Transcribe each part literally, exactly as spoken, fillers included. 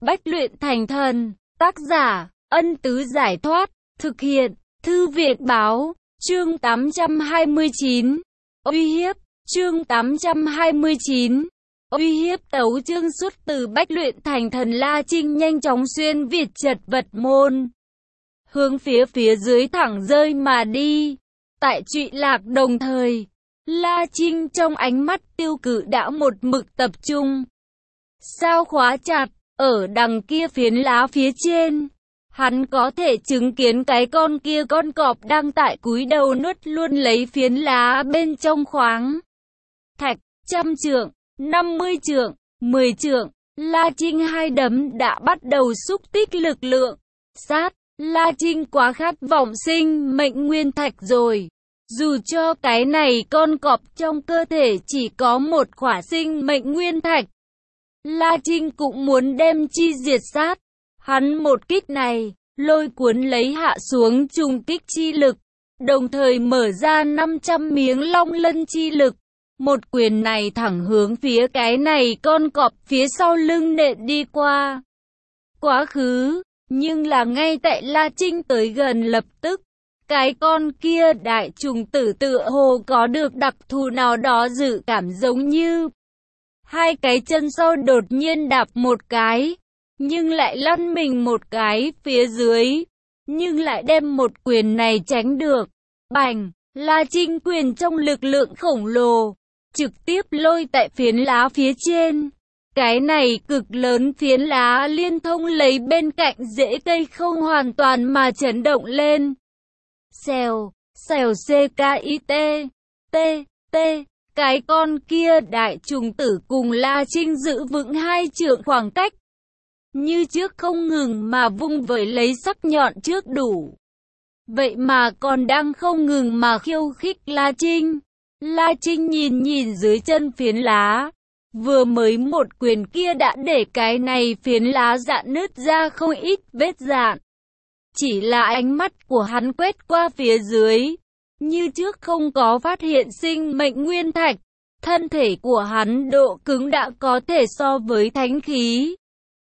Bách luyện thành thần. Tác giả, Ân Tứ Giải Thoát. Thực hiện, Thư Viện Báo. Chương tám trăm hai mươi chín. Uy hiếp. Chương tám trăm hai mươi chín. Uy hiếp. Tấu chương xuất từ Bách luyện thành thần. La Trinh nhanh chóng xuyên việt chật vật môn, hướng phía phía dưới thẳng rơi mà đi. Tại Trụy Lạc đồng thời, La Trinh trong ánh mắt tiêu cự đã một mực tập trung. Sao khóa chặt, ở đằng kia phiến lá phía trên, hắn có thể chứng kiến cái con kia con cọp đang tại cúi đầu nuốt luôn lấy phiến lá bên trong khoáng thạch. Trăm trượng, năm mươi trượng, mười trượng, La Trinh hai đấm đã bắt đầu xúc tích lực lượng. Sát, La Trinh quá khát vọng sinh mệnh nguyên thạch rồi. Dù cho cái này con cọp trong cơ thể chỉ có một khỏa sinh mệnh nguyên thạch, La Trinh cũng muốn đem chi diệt sát. Hắn một kích này, lôi cuốn lấy hạ xuống trùng kích chi lực, đồng thời mở ra năm trăm miếng long lân chi lực. Một quyền này thẳng hướng phía cái này con cọp phía sau lưng nện đi qua. Quá khứ, nhưng là ngay tại La Trinh tới gần lập tức, cái con kia đại trùng tử tựa hồ có được đặc thù nào đó dự cảm, giống như hai cái chân sau đột nhiên đạp một cái, nhưng lại lăn mình một cái phía dưới, nhưng lại đem một quyền này tránh được. Bành, La Trinh quyền trong lực lượng khổng lồ, trực tiếp lôi tại phiến lá phía trên. Cái này cực lớn phiến lá liên thông lấy bên cạnh rễ cây không hoàn toàn mà chấn động lên. Xèo, xèo ckit, t, t, cái con kia đại trùng tử cùng La Trinh giữ vững hai trượng khoảng cách. Như trước không ngừng mà vung vẩy lấy sắc nhọn trước đủ. Vậy mà còn đang không ngừng mà khiêu khích La Trinh. La Trinh nhìn nhìn dưới chân phiến lá. Vừa mới một quyền kia đã để cái này phiến lá dạn nứt ra không ít vết dạn. Chỉ là ánh mắt của hắn quét qua phía dưới, như trước không có phát hiện sinh mệnh nguyên thạch. Thân thể của hắn độ cứng đã có thể so với thánh khí.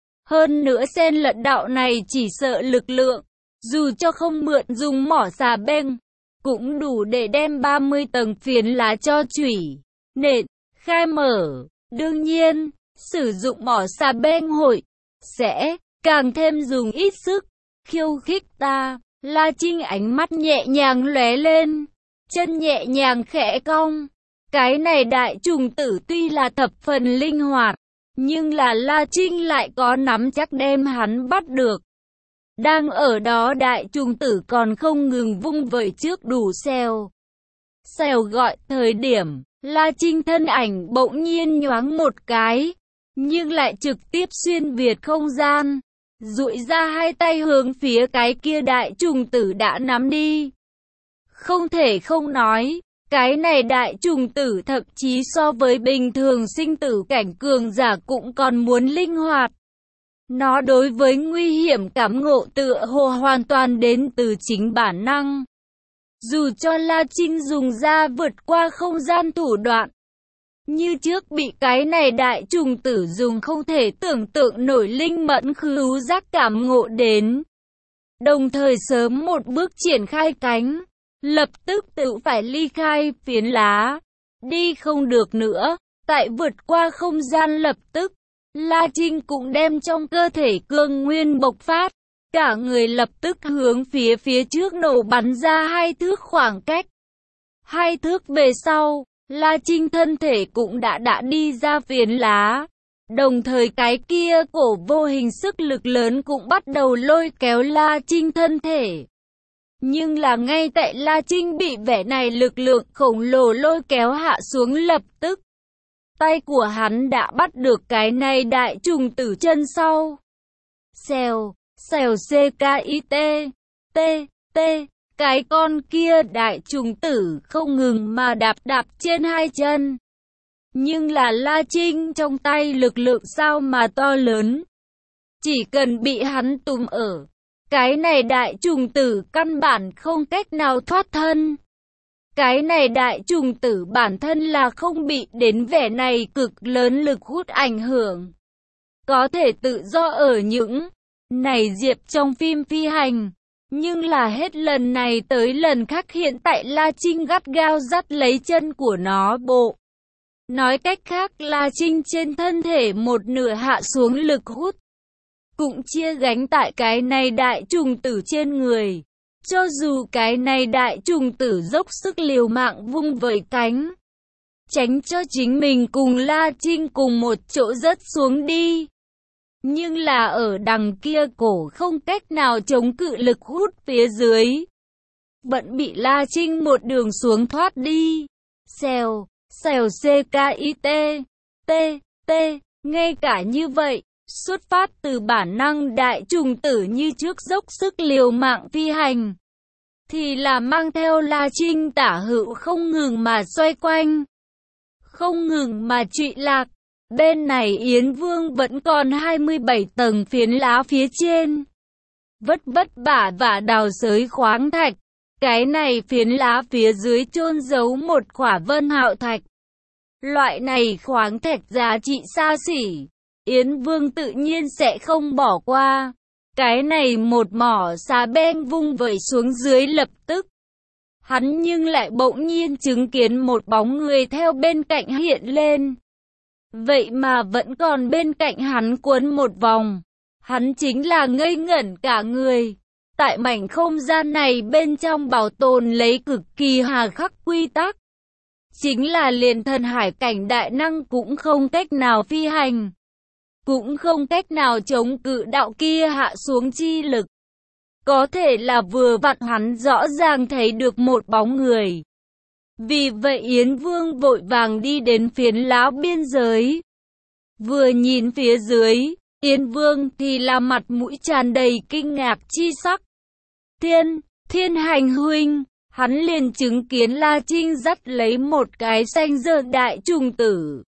Hơn nữa xen lẫn đạo này chỉ sợ lực lượng, dù cho không mượn dùng mỏ xà beng, cũng đủ để đem ba mươi tầng phiến lá cho chủy, nện, khai mở. Đương nhiên, sử dụng mỏ xà beng hội, sẽ càng thêm dùng ít sức. Khiêu khích ta. La Trinh ánh mắt nhẹ nhàng lóe lên, chân nhẹ nhàng khẽ cong. Cái này đại trùng tử tuy là thập phần linh hoạt, nhưng là La Trinh lại có nắm chắc đem hắn bắt được. Đang ở đó đại trùng tử còn không ngừng vung vẩy trước đủ xèo. Xèo gọi thời điểm, La Trinh thân ảnh bỗng nhiên nhoáng một cái, nhưng lại trực tiếp xuyên việt không gian, duỗi ra hai tay hướng phía cái kia đại trùng tử đã nắm đi. Không thể không nói, cái này đại trùng tử thậm chí so với bình thường sinh tử cảnh cường giả cũng còn muốn linh hoạt. Nó đối với nguy hiểm cảm ngộ tựa hồ hoàn toàn đến từ chính bản năng. Dù cho La Trinh dùng ra vượt qua không gian thủ đoạn, như trước bị cái này đại trùng tử dùng không thể tưởng tượng nổi linh mẫn khứu giác cảm ngộ đến. Đồng thời sớm một bước triển khai cánh, lập tức tự phải ly khai phiến lá. Đi không được nữa, tại vượt qua không gian lập tức, La Trinh cũng đem trong cơ thể cương nguyên bộc phát. Cả người lập tức hướng phía phía trước nổ bắn ra hai thước khoảng cách. Hai thước về sau, La Trinh thân thể cũng đã đã đi ra phiến lá. Đồng thời cái kia cổ vô hình sức lực lớn cũng bắt đầu lôi kéo La Trinh thân thể. Nhưng là ngay tại La Trinh bị vẻ này lực lượng khổng lồ lôi kéo hạ xuống lập tức, tay của hắn đã bắt được cái này đại trùng tử chân sau. Xèo, xèo ckit, t, t, cái con kia đại trùng tử không ngừng mà đạp đạp trên hai chân. Nhưng là La Trinh trong tay lực lượng sao mà to lớn. Chỉ cần bị hắn túm ở, cái này đại trùng tử căn bản không cách nào thoát thân. Cái này đại trùng tử bản thân là không bị đến vẻ này cực lớn lực hút ảnh hưởng. có thể tự do ở những này diệp trong phim phi hành. Nhưng là hết lần này tới lần khác hiện tại La Trinh gắt gao dắt lấy chân của nó bộ. Nói cách khác La Trinh trên thân thể một nửa hạ xuống lực hút. Cũng chia gánh tại cái này đại trùng tử trên người. Cho dù cái này đại trùng tử dốc sức liều mạng vung vẩy cánh. Tránh cho chính mình cùng La Trinh cùng một chỗ rớt xuống đi. Nhưng là ở đằng kia cổ không cách nào chống cự lực hút phía dưới. Vẫn bị La Trinh một đường xuống thoát đi. Xèo, xèo C-K-I-T, T, T, ngay cả như vậy, xuất phát từ bản năng đại trùng tử như trước dốc sức liều mạng phi hành. Thì là mang theo La Trinh tả hữu không ngừng mà xoay quanh. Không ngừng mà trụy lạc. Bên này Yến Vương vẫn còn hai mươi bảy tầng phiến lá phía trên. Vất vất vả và đào xới khoáng thạch. Cái này phiến lá phía dưới chôn giấu một khỏa vân hạo thạch. Loại này khoáng thạch giá trị xa xỉ. Yến Vương tự nhiên sẽ không bỏ qua. Cái này một mỏ xà beng vung vẩy xuống dưới lập tức. Hắn nhưng lại bỗng nhiên chứng kiến một bóng người theo bên cạnh hiện lên. Vậy mà vẫn còn bên cạnh hắn quấn một vòng. Hắn chính là ngây ngẩn cả người. Tại mảnh không gian này bên trong bảo tồn lấy cực kỳ hà khắc quy tắc. Chính là liền thần hải cảnh đại năng cũng không cách nào phi hành. Cũng không cách nào chống cự đạo kia hạ xuống chi lực. Có thể là vừa vặn hắn rõ ràng thấy được một bóng người. Vì vậy Yến Vương vội vàng đi đến phiến lá biên giới. Vừa nhìn phía dưới, Yến Vương thì là mặt mũi tràn đầy kinh ngạc chi sắc. Thiên, Thiên Hành huynh, hắn liền chứng kiến La Trinh dắt lấy một cái xanh rợn đại trùng tử.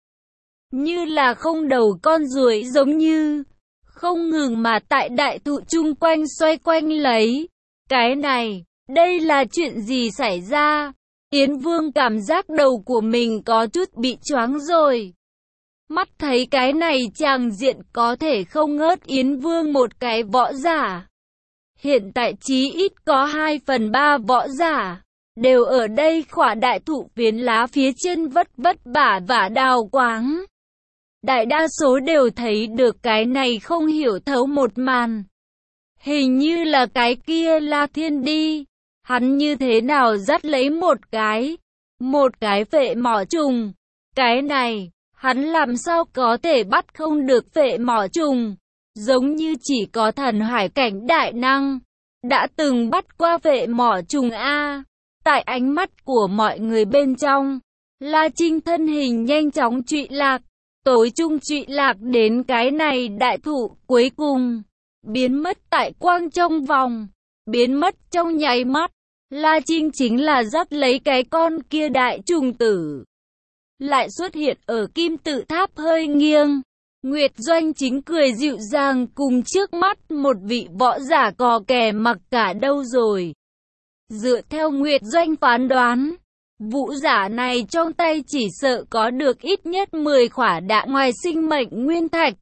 Như là không đầu con ruồi giống như, không ngừng mà tại đại thụ chung quanh xoay quanh lấy. Cái này, đây là chuyện gì xảy ra? Yến Vương cảm giác đầu của mình có chút bị choáng rồi. Mắt thấy cái này tràng diện có thể không ngớt Yến Vương một cái võ giả. Hiện tại chí ít có hai phần ba võ giả, đều ở đây khỏa đại thụ phiến lá phía trên vất vất vả và đào quáng. Đại đa số đều thấy được cái này không hiểu thấu một màn. Hình như là cái kia La Thiên đi. Hắn như thế nào dắt lấy một cái, một cái phệ mỏ trùng. Cái này, hắn làm sao có thể bắt không được phệ mỏ trùng. Giống như chỉ có thần hải cảnh đại năng đã từng bắt qua phệ mỏ trùng A. Tại ánh mắt của mọi người bên trong, La Trinh thân hình nhanh chóng trụy lạc. Tối trung trụy lạc đến cái này đại thụ cuối cùng. Biến mất tại quang trong vòng. Biến mất trong nháy mắt. La Trinh chính là dắt lấy cái con kia đại trùng tử. Lại xuất hiện ở kim tự tháp hơi nghiêng. Nguyệt Doanh chính cười dịu dàng cùng trước mắt một vị võ giả cò kè mặc cả đâu rồi. Dựa theo Nguyệt Doanh phán đoán, vũ giả này trong tay chỉ sợ có được ít nhất mười khỏa đạ ngoài sinh mệnh nguyên thạch.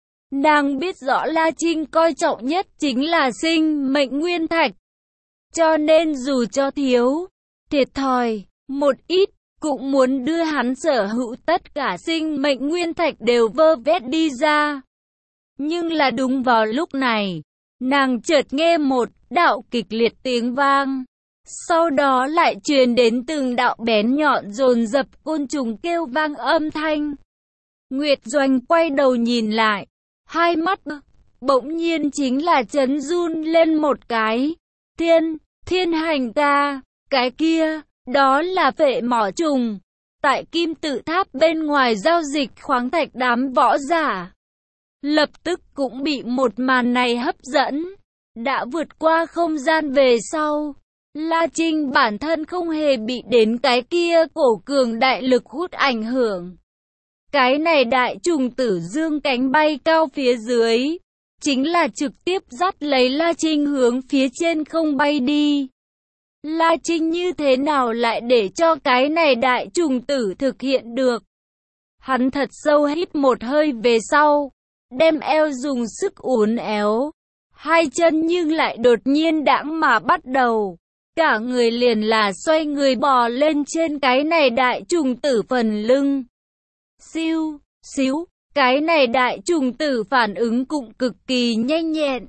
Nàng biết rõ La Trinh coi trọng nhất chính là sinh mệnh nguyên thạch. Cho nên dù cho thiếu, thiệt thòi, một ít, cũng muốn đưa hắn sở hữu tất cả sinh mệnh nguyên thạch đều vơ vét đi ra. Nhưng là đúng vào lúc này, nàng chợt nghe một đạo kịch liệt tiếng vang. Sau đó lại truyền đến từng đạo bén nhọn dồn dập côn trùng kêu vang âm thanh. Nguyệt Doanh quay đầu nhìn lại, hai mắt bỗng nhiên chính là chấn run lên một cái. Thiên, Thiên Hành ca, cái kia, đó là phệ mỏ trùng. Tại kim tự tháp bên ngoài giao dịch khoáng thạch đám võ giả. Lập tức cũng bị một màn này hấp dẫn. Đã vượt qua không gian về sau. La Trinh bản thân không hề bị đến cái kia cổ cường đại lực hút ảnh hưởng. Cái này đại trùng tử dương cánh bay cao phía dưới. Chính là trực tiếp dắt lấy La Trinh hướng phía trên không bay đi. La Trinh như thế nào lại để cho cái này đại trùng tử thực hiện được? Hắn thật sâu hít một hơi về sau. đem eo dùng sức uốn éo, hai chân nhưng lại đột nhiên đãng mà bắt đầu. Cả người liền là xoay người bò lên trên cái này đại trùng tử phần lưng. Siêu, xíu, cái này đại trùng tử phản ứng cũng cực kỳ nhanh nhẹn.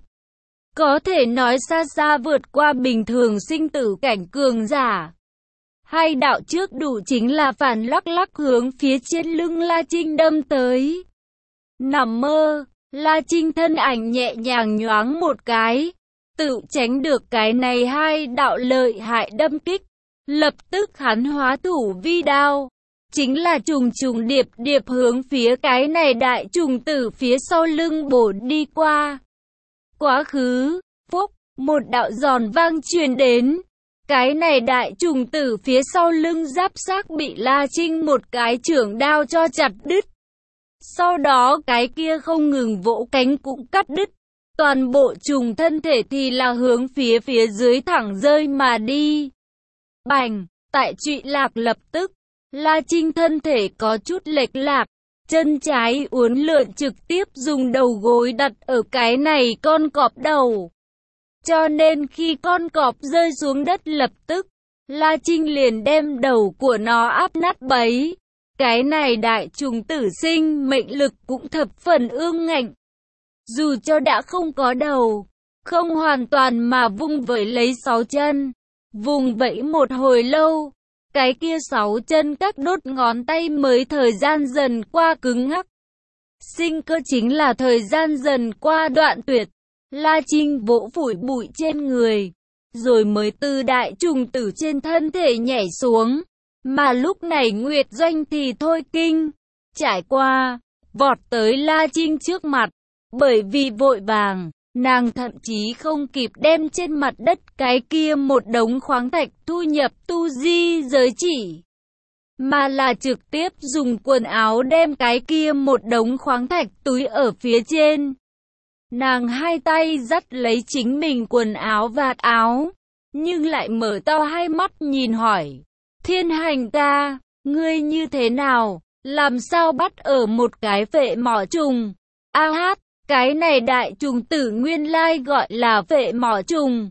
Có thể nói xa xa vượt qua bình thường sinh tử cảnh cường giả. Hai đạo trước đủ chính là phản lắc lắc hướng phía trên lưng La Trinh đâm tới. Nằm mơ, La Trinh thân ảnh nhẹ nhàng nhoáng một cái, tự tránh được cái này hai đạo lợi hại đâm kích. Lập tức hắn hóa thủ vi đao, chính là trùng trùng điệp điệp hướng phía cái này đại trùng tử phía sau lưng bổ đi qua. Quá khứ, phúc, một đạo giòn vang truyền đến. Cái này đại trùng tử phía sau lưng giáp xác bị La Trinh một cái chưởng đao cho chặt đứt. Sau đó cái kia không ngừng vỗ cánh cũng cắt đứt. Toàn bộ trùng thân thể thì là hướng phía phía dưới thẳng rơi mà đi. Bành, tại trụy lạc lập tức, La Trinh thân thể có chút lệch lạc. Chân trái uốn lượn trực tiếp dùng đầu gối đặt ở cái này con cọp đầu. Cho nên khi con cọp rơi xuống đất lập tức, La Trinh liền đem đầu của nó áp nát bấy. Cái này đại trùng tử sinh mệnh lực cũng thập phần ương ngạnh. Dù cho đã không có đầu, không hoàn toàn mà vung vẩy lấy sáu chân. Vùng vẫy một hồi lâu, cái kia sáu chân các đốt ngón tay mới thời gian dần qua cứng ngắc. Sinh cơ chính là thời gian dần qua đoạn tuyệt. La Trinh vỗ phủi bụi trên người, rồi mới từ đại trùng tử trên thân thể nhảy xuống. Mà lúc này Nguyệt Doanh thì thôi kinh, trải qua, vọt tới La Trinh trước mặt. Bởi vì vội vàng, nàng thậm chí không kịp đem trên mặt đất cái kia một đống khoáng thạch thu nhập tu di giới chỉ, mà là trực tiếp dùng quần áo đem cái kia một đống khoáng thạch túi ở phía trên. Nàng hai tay dắt lấy chính mình quần áo vạt áo, nhưng lại mở to hai mắt nhìn hỏi. Thiên Hành ca, ngươi như thế nào? Làm sao bắt ở một cái phệ mỏ trùng? A hát, cái này đại trùng tử nguyên lai gọi là phệ mỏ trùng.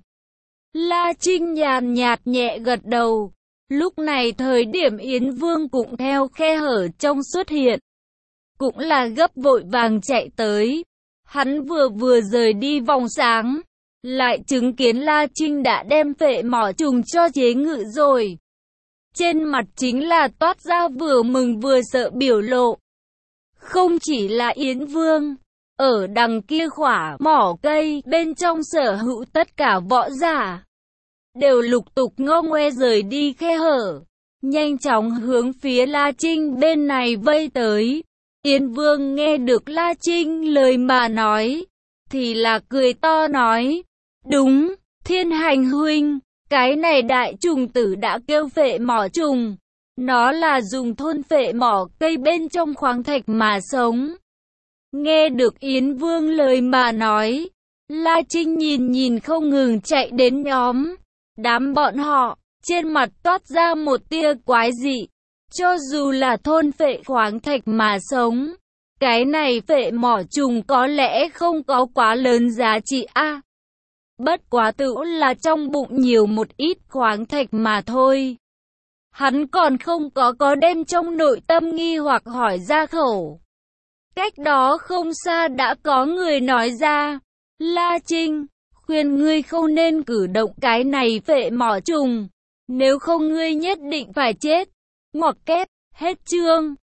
La Trinh nhàn nhạt nhẹ gật đầu. Lúc này thời điểm Yến Vương cũng theo khe hở trong xuất hiện. Cũng là gấp vội vàng chạy tới. Hắn vừa vừa rời đi vòng sáng, lại chứng kiến La Trinh đã đem phệ mỏ trùng cho chế ngự rồi. Trên mặt chính là toát ra vừa mừng vừa sợ biểu lộ. Không chỉ là Yến Vương, ở đằng kia khỏa mỏ cây bên trong sở hữu tất cả võ giả, đều lục tục ngô ngoe rời đi khe hở, nhanh chóng hướng phía La Trinh bên này vây tới. Yến Vương nghe được La Trinh lời mà nói, thì là cười to nói, đúng, Thiên Hành huynh, cái này đại trùng tử đã kêu phệ mỏ trùng, nó là dùng thôn phệ mỏ cây bên trong khoáng thạch mà sống. Nghe được Yến Vương lời mà nói, La Trinh nhìn nhìn không ngừng chạy đến nhóm, đám bọn họ, trên mặt toát ra một tia quái dị. Cho dù là thôn phệ khoáng thạch mà sống, cái này phệ mỏ trùng có lẽ không có quá lớn giá trị a. À, bất quá tự là trong bụng nhiều một ít khoáng thạch mà thôi. Hắn còn không có có đem trong nội tâm nghi hoặc hỏi ra khẩu. Cách đó không xa đã có người nói ra, La Trinh, khuyên ngươi không nên cử động cái này phệ mỏ trùng, nếu không ngươi nhất định phải chết. Ngoặc kép, hết chương.